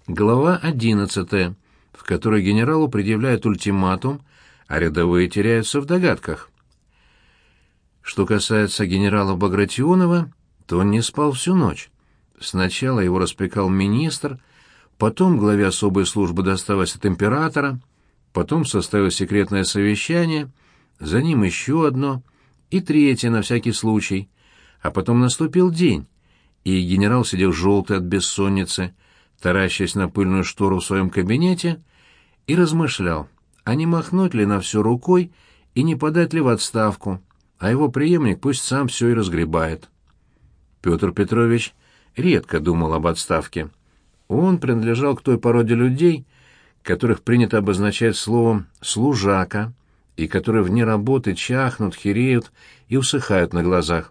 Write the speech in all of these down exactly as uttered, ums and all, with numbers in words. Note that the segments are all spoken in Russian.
Глава одиннадцатая, в которой генералу предъявляют ультиматум, а рядовые теряются в догадках. Что касается генерала Багратионова, то он не спал всю ночь. Сначала его распекал министр, потом главе особой службы досталось от императора, потом состоялось секретное совещание, за ним еще одно и третье на всякий случай, а потом наступил день, и генерал сидел желтый от бессонницы, таращась на пыльную штору в своем кабинете, и размышлял, а не махнуть ли на все рукой и не подать ли в отставку, а его преемник пусть сам все и разгребает. Петр Петрович редко думал об отставке. Он принадлежал к той породе людей, которых принято обозначать словом «служака», и которые вне работы чахнут, хереют и усыхают на глазах.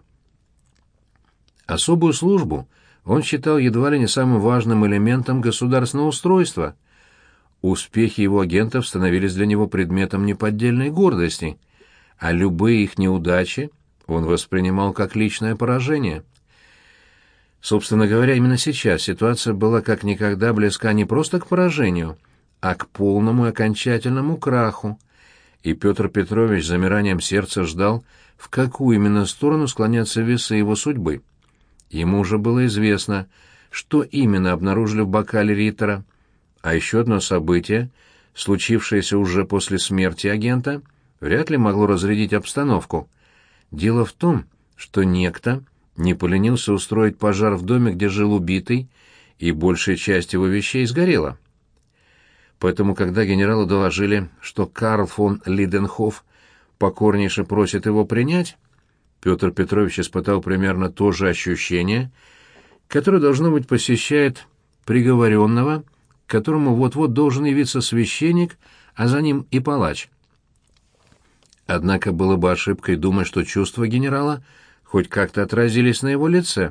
Особую службу он считал едва ли не самым важным элементом государственного устройства. Успехи его агентов становились для него предметом неподдельной гордости, а любые их неудачи он воспринимал как личное поражение. Собственно говоря, именно сейчас ситуация была как никогда близка не просто к поражению, а к полному и окончательному краху, и Петр Петрович с замиранием сердца ждал, в какую именно сторону склонятся весы его судьбы. Ему уже было известно, что именно обнаружили в бокале Риттера, а еще одно событие, случившееся уже после смерти агента, вряд ли могло разрядить обстановку. Дело в том, что некто не поленился устроить пожар в доме, где жил убитый, и большая часть его вещей сгорела. Поэтому, когда генералу доложили, что Карл фон Лиденхоф покорнейше просит его принять, Петр Петрович испытал примерно то же ощущение, которое, должно быть, посещает приговоренного, к которому вот-вот должен явиться священник, а за ним и палач. Однако было бы ошибкой думать, что чувства генерала хоть как-то отразились на его лице.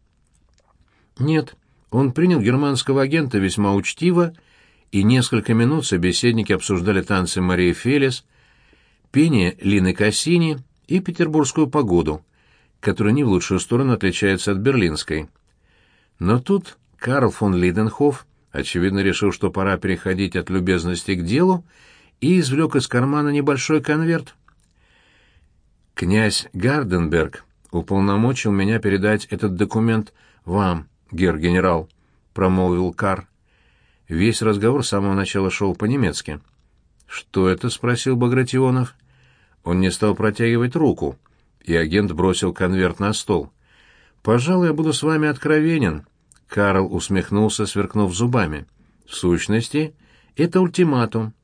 Нет, он принял германского агента весьма учтиво, и несколько минут собеседники обсуждали танцы Марии Фелис, пение Лины Кассини и петербургскую погоду, которая не в лучшую сторону отличается от берлинской. Но тут Карл фон Лиденхоф, очевидно, решил, что пора переходить от любезности к делу, и извлек из кармана небольшой конверт. «Князь Гарденберг уполномочил меня передать этот документ вам, герр-генерал», — промолвил Карл. Весь разговор с самого начала шел по-немецки. «Что это?» — спросил Багратионов. Он не стал протягивать руку, и агент бросил конверт на стол. «Пожалуй, я буду с вами откровенен», — Карл усмехнулся, сверкнув зубами. «В сущности, это ультиматум».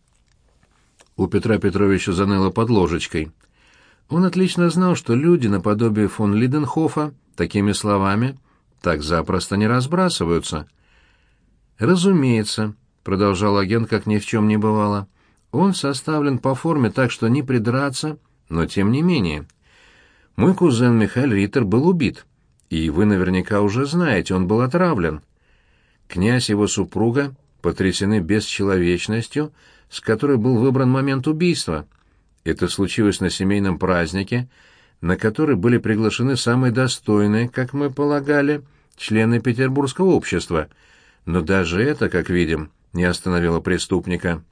У Петра Петровича заныло под ложечкой. Он отлично знал, что люди наподобие фон Лиденхофа такими словами так запросто не разбрасываются. «Разумеется», — продолжал агент, как ни в чем не бывало, — «он составлен по форме так, что не придраться, но тем не менее. Мой кузен Михаил Риттер был убит, и вы наверняка уже знаете, он был отравлен. Князь и его супруга потрясены бесчеловечностью, с которой был выбран момент убийства. Это случилось на семейном празднике, на который были приглашены самые достойные, как мы полагали, члены Петербургского общества, но даже это, как видим, не остановило преступника.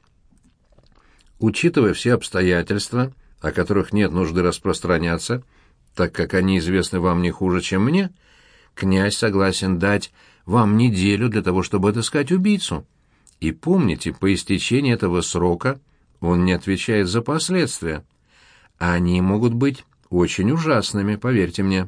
Учитывая все обстоятельства, о которых нет нужды распространяться, так как они известны вам не хуже, чем мне, князь согласен дать вам неделю для того, чтобы отыскать убийцу. И помните, по истечении этого срока он не отвечает за последствия. А они могут быть очень ужасными, поверьте мне».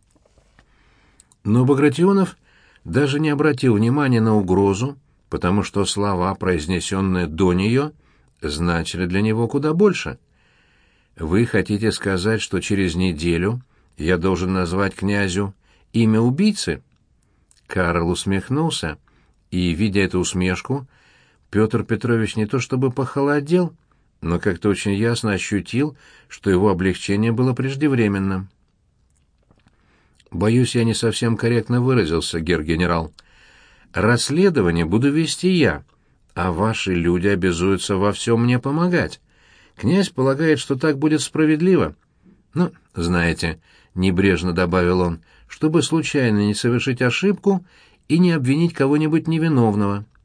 Но Багратионов даже не обратил внимания на угрозу, потому что слова, произнесенные до нее, значили для него куда больше. «Вы хотите сказать, что через неделю я должен назвать князю имя убийцы?» Карл усмехнулся, и, видя эту усмешку, Петр Петрович не то чтобы похолодел, но как-то очень ясно ощутил, что его облегчение было преждевременным. «Боюсь, я не совсем корректно выразился, герр-генерал. Расследование буду вести я, а ваши люди обязуются во всем мне помогать. Князь полагает, что так будет справедливо. Ну, знаете, — небрежно добавил он, — чтобы случайно не совершить ошибку и не обвинить кого-нибудь невиновного.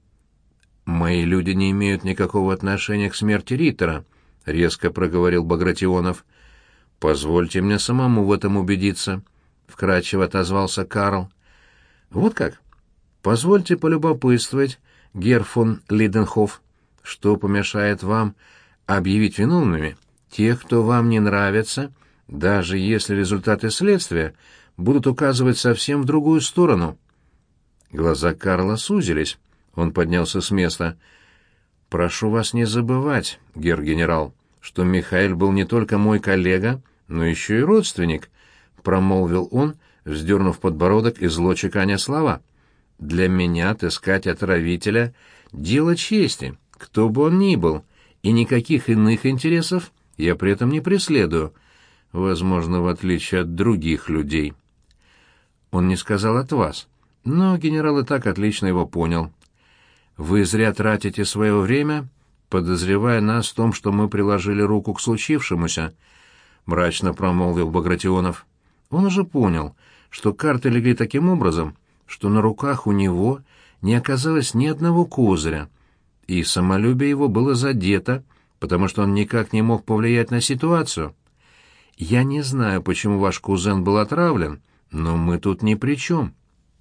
«Мои люди не имеют никакого отношения к смерти Риттера», — резко проговорил Багратионов. «Позвольте мне самому в этом убедиться», — вкратчиво отозвался Карл. «Вот как? Позвольте полюбопытствовать, герр фон Лиденхоф, что помешает вам объявить виновными тех, кто вам не нравится, даже если результаты следствия будут указывать совсем в другую сторону». Глаза Карла сузились. Он поднялся с места. «Прошу вас не забывать, герр-генерал, что Михаэль был не только мой коллега, но еще и родственник», — промолвил он, вздернув подбородок и зло чеканя слова. «Для меня отыскать отравителя — дело чести, кто бы он ни был, и никаких иных интересов я при этом не преследую, возможно, в отличие от других людей». Он не сказал «от вас», но генерал и так отлично его понял. «Вы зря тратите свое время, подозревая нас в том, что мы приложили руку к случившемуся», — мрачно промолвил Багратионов. Он уже понял, что карты легли таким образом, что на руках у него не оказалось ни одного козыря, и самолюбие его было задето, потому что он никак не мог повлиять на ситуацию. «Я не знаю, почему ваш кузен был отравлен, но мы тут ни при чем».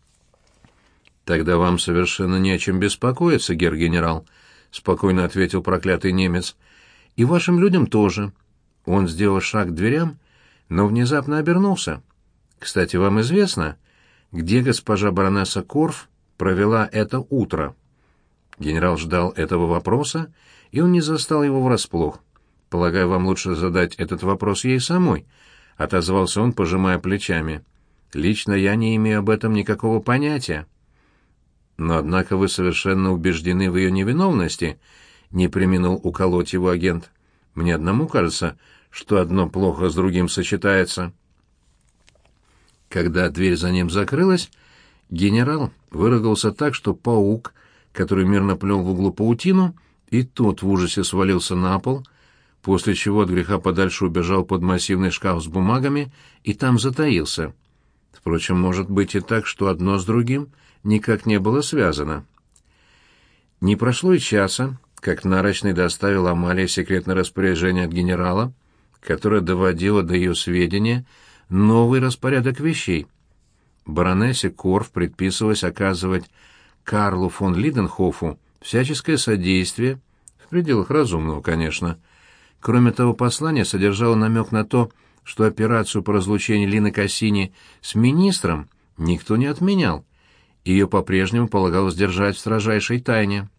«Тогда вам совершенно не о чем беспокоиться, герр-генерал», — спокойно ответил проклятый немец. «И вашим людям тоже». Он сделал шаг к дверям, но внезапно обернулся. «Кстати, вам известно, где госпожа баронесса Корф провела это утро?» Генерал ждал этого вопроса, и он не застал его врасплох. «Полагаю, вам лучше задать этот вопрос ей самой», — отозвался он, пожимая плечами. «Лично я не имею об этом никакого понятия». «Но, однако, вы совершенно убеждены в ее невиновности», — не преминул уколоть его агент. «Мне одному кажется, что одно плохо с другим сочетается». Когда дверь за ним закрылась, генерал выругался так, что паук, который мирно плел в углу паутину, и тот в ужасе свалился на пол, после чего от греха подальше убежал под массивный шкаф с бумагами и там затаился. Впрочем, может быть и так, что одно с другим никак не было связано. Не прошло и часа, как Нарочный доставил Амалии секретное распоряжение от генерала, которое доводило до ее сведения новый распорядок вещей. Баронессе Корф предписывалось оказывать Карлу фон Лиденхофу всяческое содействие, в пределах разумного, конечно. Кроме того, послание содержало намек на то, что операцию по разлучению Лины Кассини с министром никто не отменял. Ее по-прежнему полагалось держать в строжайшей тайне.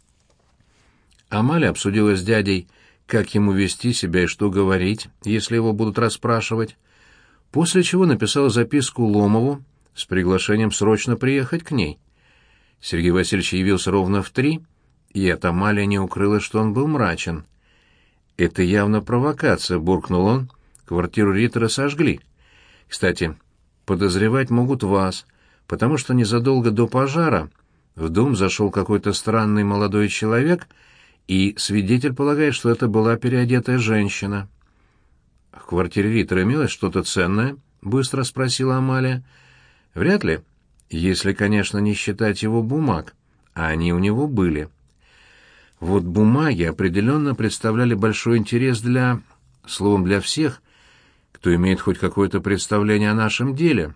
Амалия обсудила с дядей, как ему вести себя и что говорить, если его будут расспрашивать, после чего написала записку Ломову с приглашением срочно приехать к ней. Сергей Васильевич явился ровно в три, и от Амалии не укрылось, что он был мрачен. «Это явно провокация», — буркнул он. «Квартиру Риттера сожгли. Кстати, подозревать могут вас, потому что незадолго до пожара в дом зашел какой-то странный молодой человек, и свидетель полагает, что это была переодетая женщина». «В квартире Риттера имелось что-то ценное?» — быстро спросила Амалия. «Вряд ли, если, конечно, не считать его бумаг, а они у него были. Вот бумаги определенно представляли большой интерес для... словом, для всех, кто имеет хоть какое-то представление о нашем деле».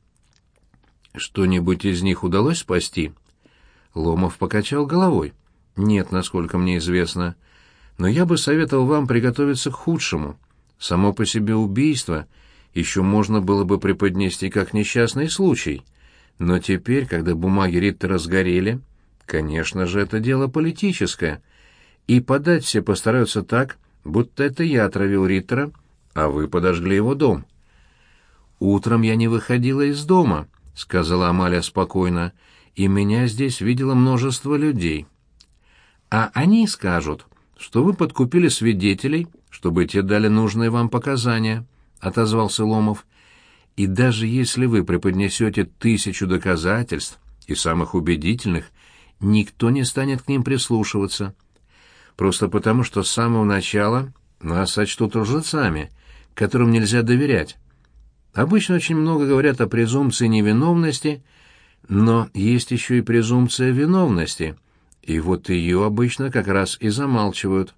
«Что-нибудь из них удалось спасти?» Ломов покачал головой. «Нет, насколько мне известно. Но я бы советовал вам приготовиться к худшему. Само по себе убийство еще можно было бы преподнести как несчастный случай. Но теперь, когда бумаги Риттера сгорели, конечно же, это дело политическое. И подать все постараются так, будто это я отравил Риттера, а вы подожгли его дом». «Утром я не выходила из дома», — сказала Амалия спокойно, — «и меня здесь видело множество людей. А они скажут, что вы подкупили свидетелей, чтобы те дали нужные вам показания», — отозвался Ломов. «И даже если вы преподнесете тысячу доказательств, и самых убедительных, никто не станет к ним прислушиваться. Просто потому, что с самого начала нас сочтут лжецами, которым нельзя доверять. Обычно очень много говорят о презумпции невиновности, но есть еще и презумпция виновности, И вот ее обычно как раз и замалчивают.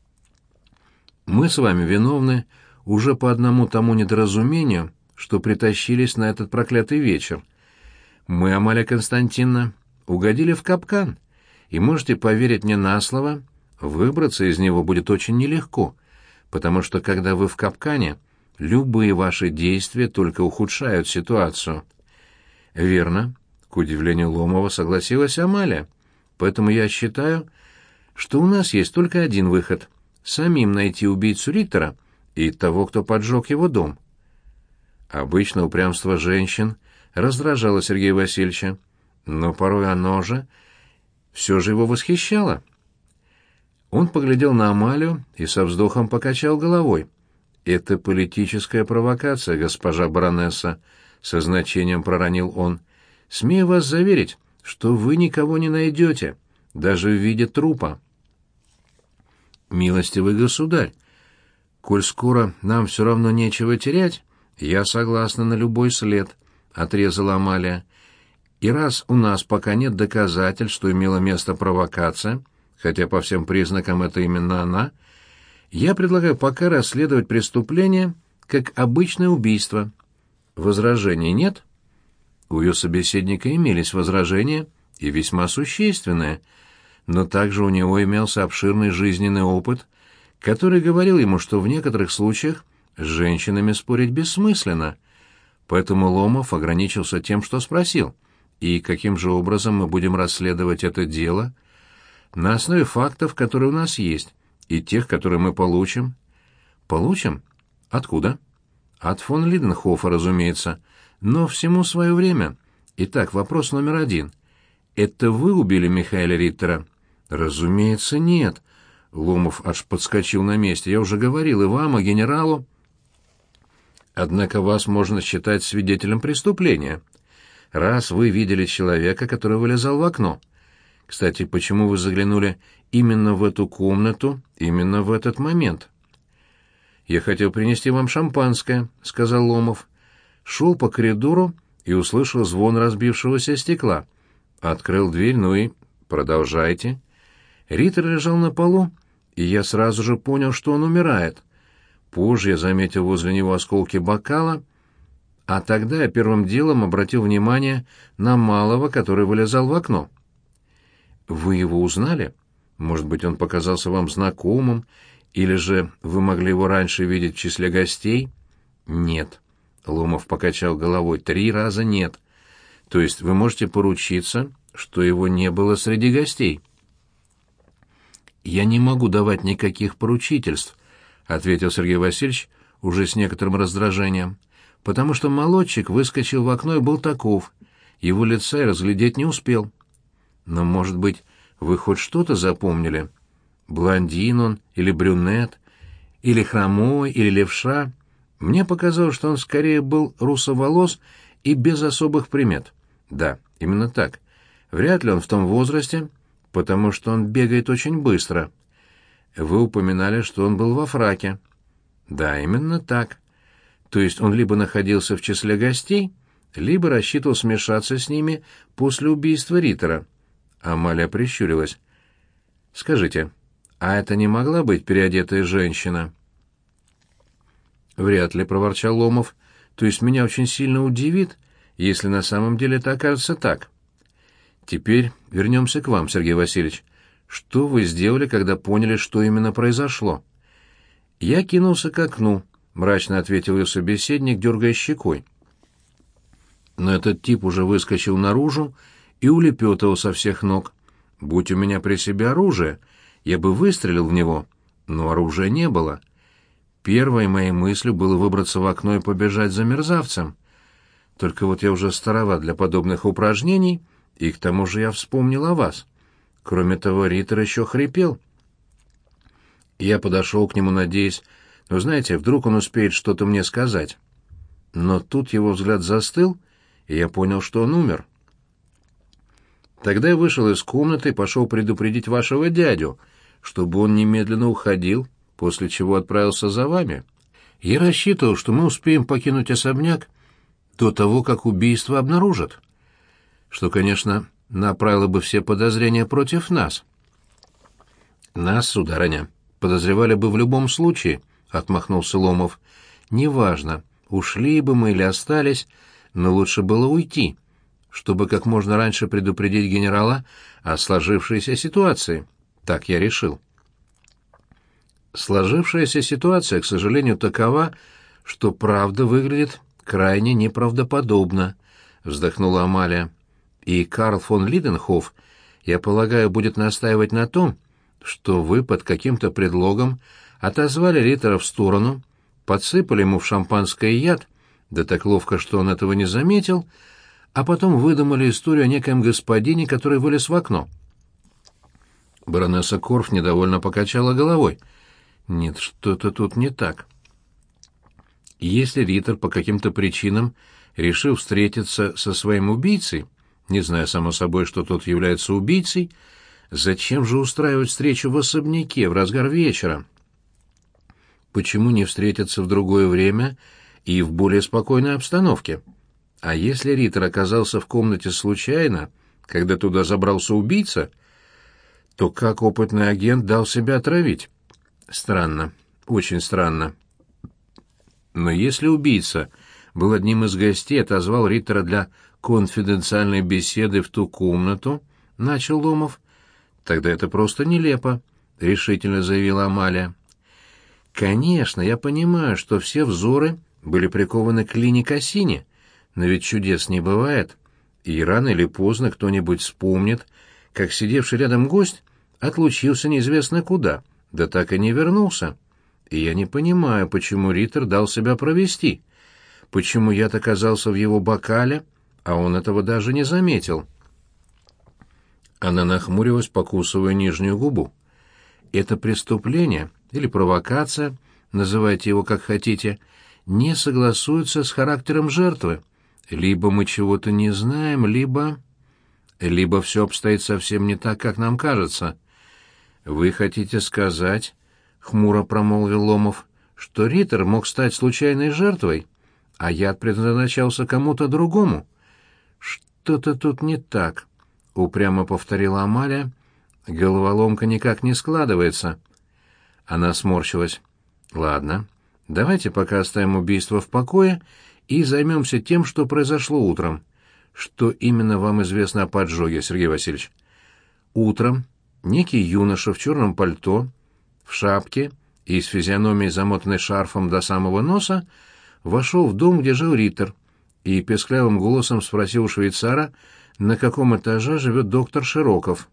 Мы с вами виновны уже по одному тому недоразумению, что притащились на этот проклятый вечер. Мы, Амалия Константиновна, угодили в капкан, и можете поверить мне на слово, выбраться из него будет очень нелегко, потому что когда вы в капкане, любые ваши действия только ухудшают ситуацию. Верно, к удивлению Ломова согласилась Амалия, поэтому я считаю, что у нас есть только один выход — самим найти убийцу Риттера и того, кто поджег его дом. Обычно упрямство женщин раздражало Сергея Васильевича, но порой оно же все же его восхищало. Он поглядел на Амалию и со вздохом покачал головой. «Это политическая провокация, госпожа баронесса», — со значением проронил он. «Смею вас заверить, что вы никого не найдете, даже в виде трупа». «Милостивый государь, коль скоро нам все равно нечего терять, я согласна на любой след», — отрезала Амалия. «И раз у нас пока нет доказательств, что имела место провокация, хотя по всем признакам это именно она, я предлагаю пока расследовать преступление как обычное убийство. Возражений нет?» У ее собеседника имелись возражения, и весьма существенные, но также у него имелся обширный жизненный опыт, который говорил ему, что в некоторых случаях с женщинами спорить бессмысленно, поэтому Ломов ограничился тем, что спросил: «И каким же образом мы будем расследовать это дело?» «На основе фактов, которые у нас есть, и тех, которые мы получим». «Получим? Откуда?» «От фон Лиденхофа, разумеется. Но всему свое время. Итак, вопрос номер один. Это вы убили Михаэля Риттера?» «Разумеется, нет». Ломов аж подскочил на месте. «Я уже говорил и вам, и генералу». «Однако вас можно считать свидетелем преступления. Раз вы видели человека, который вылезал в окно. Кстати, почему вы заглянули именно в эту комнату, именно в этот момент?» «Я хотел принести вам шампанское», — сказал Ломов. Шел по коридору и услышал звон разбившегося стекла. Открыл дверь, ну и... продолжайте. Риттер лежал на полу, и я сразу же понял, что он умирает. Позже я заметил возле него осколки бокала, а тогда я первым делом обратил внимание на малого, который вылезал в окно. «Вы его узнали? Может быть, он показался вам знакомым, или же вы могли его раньше видеть в числе гостей?» «Нет». Ломов покачал головой. «Три раза нет. То есть вы можете поручиться, что его не было среди гостей?» «Я не могу давать никаких поручительств», — ответил Сергей Васильевич уже с некоторым раздражением, «потому что молодчик выскочил в окно и был таков. Его лица я разглядеть не успел. Но, может быть, вы хоть что-то запомнили? Блондин он или брюнет, или хромой, или левша? Мне показалось, что он скорее был русоволос и без особых примет. Да, именно так. Вряд ли он в том возрасте, потому что он бегает очень быстро. Вы упоминали, что он был во фраке. Да, именно так. То есть он либо находился в числе гостей, либо рассчитывал смешаться с ними после убийства Риттера». Амалия прищурилась. «Скажите, а это не могла быть переодетая женщина?» «Вряд ли», — проворчал Ломов. «То есть меня очень сильно удивит, если на самом деле это окажется так. Теперь вернемся к вам, Сергей Васильевич. Что вы сделали, когда поняли, что именно произошло?» «Я кинулся к окну», — мрачно ответил ее собеседник, дергая щекой. Но этот тип уже выскочил наружу и улепетывал со всех ног. Будь у меня при себе оружие, я бы выстрелил в него, но оружия не было. Первой моей мыслью было выбраться в окно и побежать за мерзавцем. Только вот я уже староват для подобных упражнений, и к тому же я вспомнил о вас. Кроме того, Риттер еще хрипел. Я подошел к нему, надеясь, ну, знаете, вдруг он успеет что-то мне сказать. Но тут его взгляд застыл, и я понял, что он умер. Тогда я вышел из комнаты и пошел предупредить вашего дядю, чтобы он немедленно уходил, после чего отправился за вами. Я рассчитывал, что мы успеем покинуть особняк до того, как убийство обнаружат. Что, конечно, направило бы все подозрения против нас». «Нас, сударыня, подозревали бы в любом случае», — отмахнулся Ломов. «Неважно, ушли бы мы или остались, но лучше было уйти, чтобы как можно раньше предупредить генерала о сложившейся ситуации. Так я решил». «Сложившаяся ситуация, к сожалению, такова, что правда выглядит крайне неправдоподобно», — вздохнула Амалия. «И Карл фон Лиденхоф, я полагаю, будет настаивать на том, что вы под каким-то предлогом отозвали Риттера в сторону, подсыпали ему в шампанское яд, да так ловко, что он этого не заметил, а потом выдумали историю о некоем господине, который вылез в окно». Баронесса Корф недовольно покачала головой. «Нет, что-то тут не так. Если Риттер по каким-то причинам решил встретиться со своим убийцей, не зная, само собой, что тот является убийцей, зачем же устраивать встречу в особняке в разгар вечера? Почему не встретиться в другое время и в более спокойной обстановке? А если Риттер оказался в комнате случайно, когда туда забрался убийца, то как опытный агент дал себя отравить? Странно, очень странно. Но если убийца был одним из гостей, отозвал Риттера для конфиденциальной беседы в ту комнату, начал Ломов, тогда это просто нелепо, — решительно заявила Амалия. «Конечно, я понимаю, что все взоры были прикованы к Лине Кассини, но ведь чудес не бывает, и рано или поздно кто-нибудь вспомнит, как сидевший рядом гость отлучился неизвестно куда, да так и не вернулся. И я не понимаю, почему Риттер дал себя провести, почему яд оказался в его бокале, а он этого даже не заметил». Она нахмурилась, покусывая нижнюю губу. «Это преступление или провокация, называйте его как хотите, не согласуется с характером жертвы. Либо мы чего-то не знаем, либо... либо все обстоит совсем не так, как нам кажется». «Вы хотите сказать, — хмуро промолвил Ломов, — что Риттер мог стать случайной жертвой, а яд предназначался кому-то другому?» «Что-то тут не так», — упрямо повторила Амалия. «Головоломка никак не складывается». Она сморщилась. «Ладно, давайте пока оставим убийство в покое и займемся тем, что произошло утром. Что именно вам известно о поджоге, Сергей Васильевич?» «Утром некий юноша в черном пальто, в шапке и с физиономией, замотанной шарфом до самого носа, вошел в дом, где жил Риттер, и песклявым голосом спросил у швейцара, на каком этаже живет доктор Широков».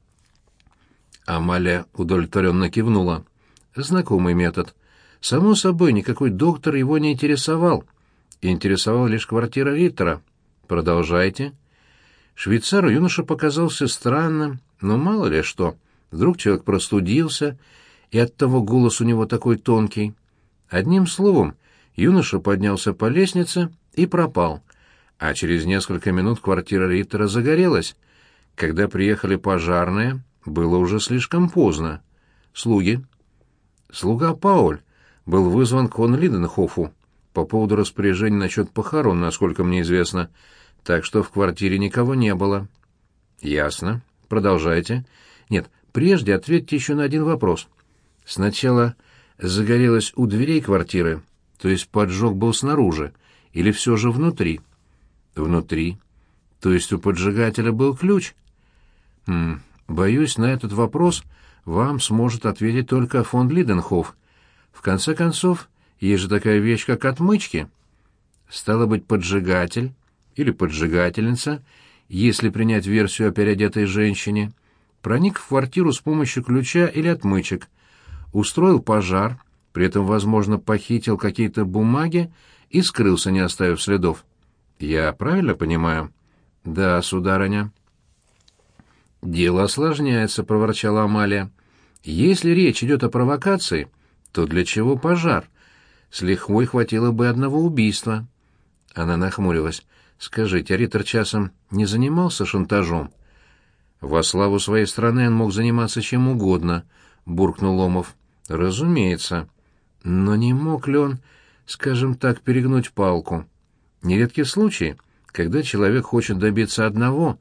Амалия удовлетворенно кивнула. «Знакомый метод. Само собой, никакой доктор его не интересовал. Интересовала лишь квартира Риттера. Продолжайте». Швейцару юноша показался странным, но мало ли что. Вдруг человек простудился, и оттого голос у него такой тонкий. Одним словом, юноша поднялся по лестнице и пропал, а через несколько минут квартира Риттера загорелась. Когда приехали пожарные, было уже слишком поздно. Слуги. Слуга Пауль был вызван к фон Лиденхофу по поводу распоряжения насчет похорон, насколько мне известно, так что в квартире никого не было. «Ясно. Продолжайте. Нет, прежде ответьте еще на один вопрос. Сначала загорелось у дверей квартиры, то есть поджог был снаружи, или все же внутри?» «Внутри. То есть у поджигателя был ключ?» «Хм, боюсь, на этот вопрос вам сможет ответить только фон Лиденхоф. В конце концов, есть же такая вещь, как отмычки. Стало быть, поджигатель или поджигательница, если принять версию о переодетой женщине, проник в квартиру с помощью ключа или отмычек, устроил пожар, при этом, возможно, похитил какие-то бумаги и скрылся, не оставив следов. Я правильно понимаю?» «Да, сударыня». «Дело осложняется», — проворчала Амалия. «Если речь идет о провокации, то для чего пожар? С лихвой хватило бы одного убийства». Она нахмурилась. «Скажите, а Риттер часом не занимался шантажом?» «Во славу своей страны он мог заниматься чем угодно», — буркнул Ломов. «Разумеется. Но не мог ли он, скажем так, перегнуть палку? Нередки случаи, когда человек хочет добиться одного,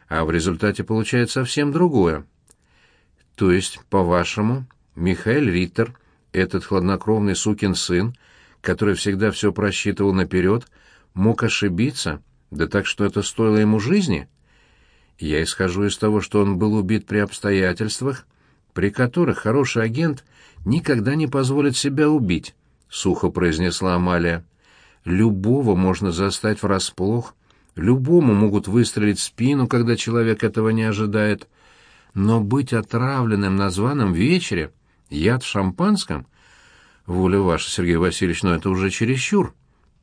а в результате получает совсем другое. То есть, по-вашему, Михаэль Риттер, этот хладнокровный сукин сын, который всегда все просчитывал наперед, мог ошибиться, да так, что это стоило ему жизни? Я исхожу из того, что он был убит при обстоятельствах, при которых хороший агент никогда не позволит себя убить, — сухо произнесла Амалия. Любого можно застать врасплох, любому могут выстрелить в спину, когда человек этого не ожидает. Но быть отравленным на званом вечере, яд в шампанском? Воля ваша, Сергей Васильевич, но это уже чересчур.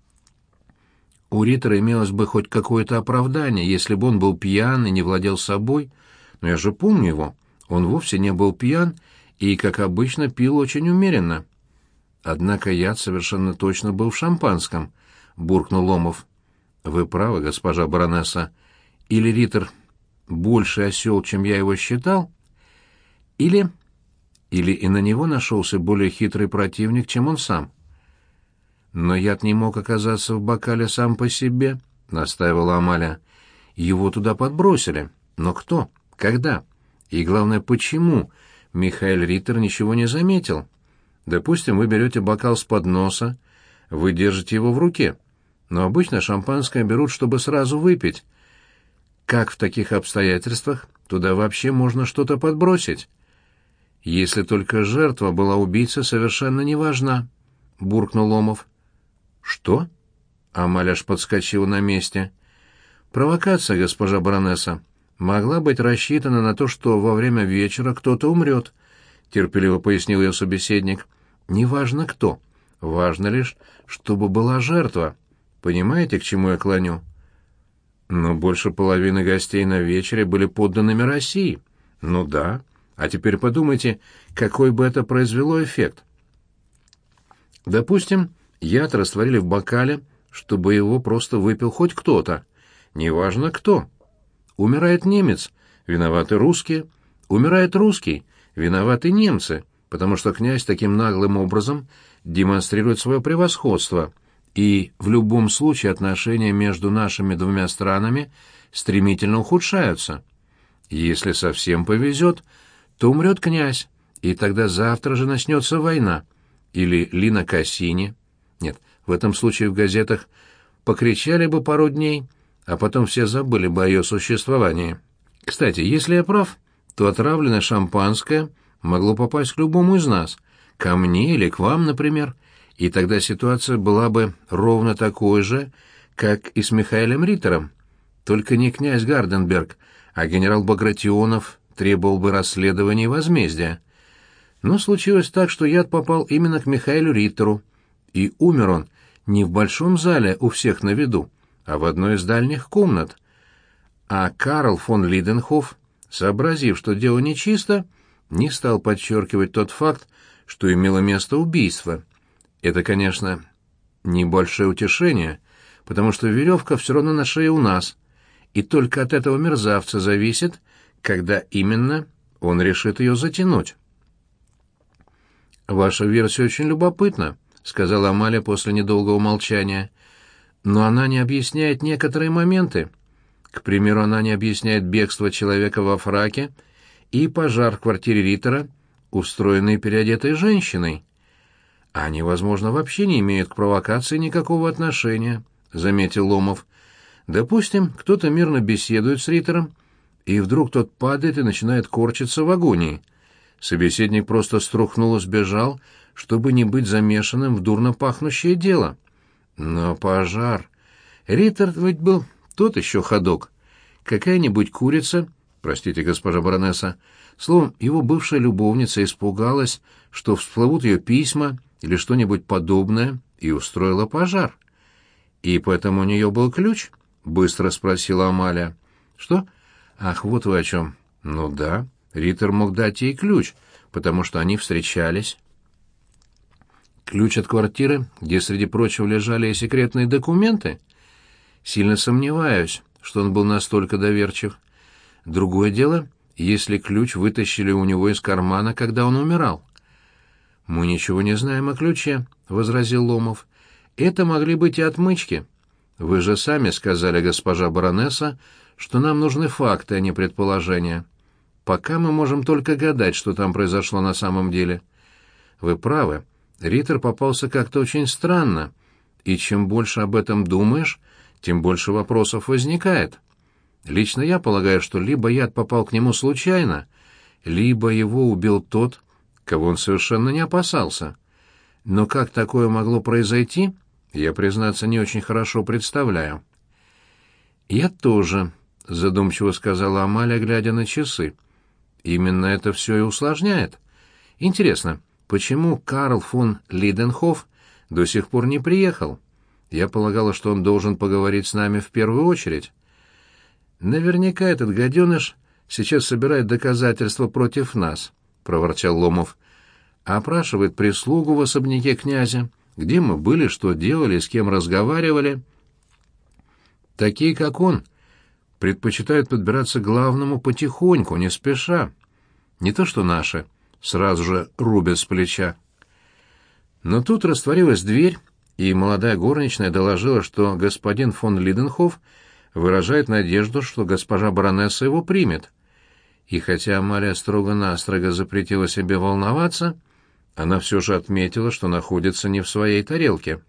У Риттера имелось бы хоть какое-то оправдание, если бы он был пьян и не владел собой. Но я же помню его. Он вовсе не был пьян и, как обычно, пил очень умеренно. Однако яд совершенно точно был в шампанском, — буркнул Ломов. Вы правы, госпожа баронесса. Или Риттер больше осел, чем я его считал, или... или и на него нашелся более хитрый противник, чем он сам. Но яд не мог оказаться в бокале сам по себе, — настаивала Амалия. Его туда подбросили. Но кто? Когда? И главное, почему Михаэль Риттер ничего не заметил? Допустим, вы берете бокал с подноса, вы держите его в руке, но обычно шампанское берут, чтобы сразу выпить. Как в таких обстоятельствах туда вообще можно что-то подбросить? Если только жертва была убийца, совершенно не важна, — буркнул Ломов. Что? Амалия аж подскочила на месте. Провокация, госпожа баронесса, могла быть рассчитана на то, что во время вечера кто-то умрет, — терпеливо пояснил ее собеседник. Неважно кто. Важно лишь, чтобы была жертва. Понимаете, к чему я клоню? Но больше половины гостей на вечере были подданными России. Ну да. А теперь подумайте, какой бы это произвело эффект. Допустим, яд растворили в бокале, чтобы его просто выпил хоть кто-то. Неважно кто. Умирает немец, виноваты русские. Умирает русский, виноваты немцы, потому что князь таким наглым образом демонстрирует свое превосходство, и в любом случае отношения между нашими двумя странами стремительно ухудшаются. Если совсем повезет, то умрет князь, и тогда завтра же начнется война. Или Лина Кассини. Нет, в этом случае в газетах покричали бы пару дней, а потом все забыли бы о ее существовании. Кстати, если я прав, то отравленное шампанское могло попасть к любому из нас, ко мне или к вам, например, и тогда ситуация была бы ровно такой же, как и с Михаэлем Риттером. Только не князь Гарденберг, а генерал Багратионов требовал бы расследования и возмездия. Но случилось так, что яд попал именно к Михаэлю Риттеру, и умер он не в большом зале у всех на виду, а в одной из дальних комнат. А Карл фон Лиденхоф, сообразив, что дело нечисто, не стал подчеркивать тот факт, что имело место убийство. Это, конечно, небольшое утешение, потому что веревка все равно на шее у нас, и только от этого мерзавца зависит, когда именно он решит ее затянуть. «Ваша версия очень любопытна», — сказала Амалия после недолгого молчания, «но она не объясняет некоторые моменты. К примеру, она не объясняет бегство человека во фраке и пожар в квартире Риттера, устроенный переодетой женщиной. Они, возможно, вообще не имеют к провокации никакого отношения», — заметил Ломов. «Допустим, кто-то мирно беседует с Риттером, и вдруг тот падает и начинает корчиться в агонии. Собеседник просто струхнул и сбежал, чтобы не быть замешанным в дурно пахнущее дело. Но пожар... Риттер ведь был тот еще ходок. Какая-нибудь курица, простите, госпожа баронесса, словом, его бывшая любовница испугалась, что всплывут ее письма или что-нибудь подобное, и устроила пожар. И поэтому у нее был ключ?» — быстро спросила Амалия. «Что? Ах, вот вы о чем. Ну да, Риттер мог дать ей ключ, потому что они встречались». «Ключ от квартиры, где, среди прочего, лежали и секретные документы? Сильно сомневаюсь, что он был настолько доверчив. Другое дело, если ключ вытащили у него из кармана, когда он умирал». «Мы ничего не знаем о ключе», — возразил Ломов. «Это могли быть и отмычки. Вы же сами сказали, госпожа баронесса, что нам нужны факты, а не предположения. Пока мы можем только гадать, что там произошло на самом деле. Вы правы, Риттер попался как-то очень странно, и чем больше об этом думаешь, тем больше вопросов возникает. Лично я полагаю, что либо яд попал к нему случайно, либо его убил тот, кого он совершенно не опасался. Но как такое могло произойти, я, признаться, не очень хорошо представляю. «Я тоже», — задумчиво сказала Амалия, глядя на часы. «Именно это все и усложняет. Интересно, почему Карл фон Лиденхоф до сих пор не приехал? Я полагала, что он должен поговорить с нами в первую очередь. Наверняка этот гаденыш сейчас собирает доказательства против нас», — проворчал Ломов. «Опрашивает прислугу в особняке князя, где мы были, что делали, с кем разговаривали. Такие, как он, предпочитают подбираться к главному потихоньку, не спеша. Не то что наши, сразу же рубят с плеча». Но тут растворилась дверь, и молодая горничная доложила, что господин фон Лиденхоф выражает надежду, что госпожа баронесса его примет. И хотя Амалия строго-настрого запретила себе волноваться, она все же отметила, что находится не в своей тарелке.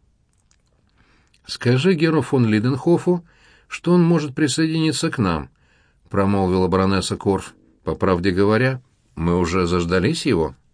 «Скажи Геру фон Лиденхофу, что он может присоединиться к нам», — промолвила баронесса Корф. «По правде говоря, мы уже заждались его».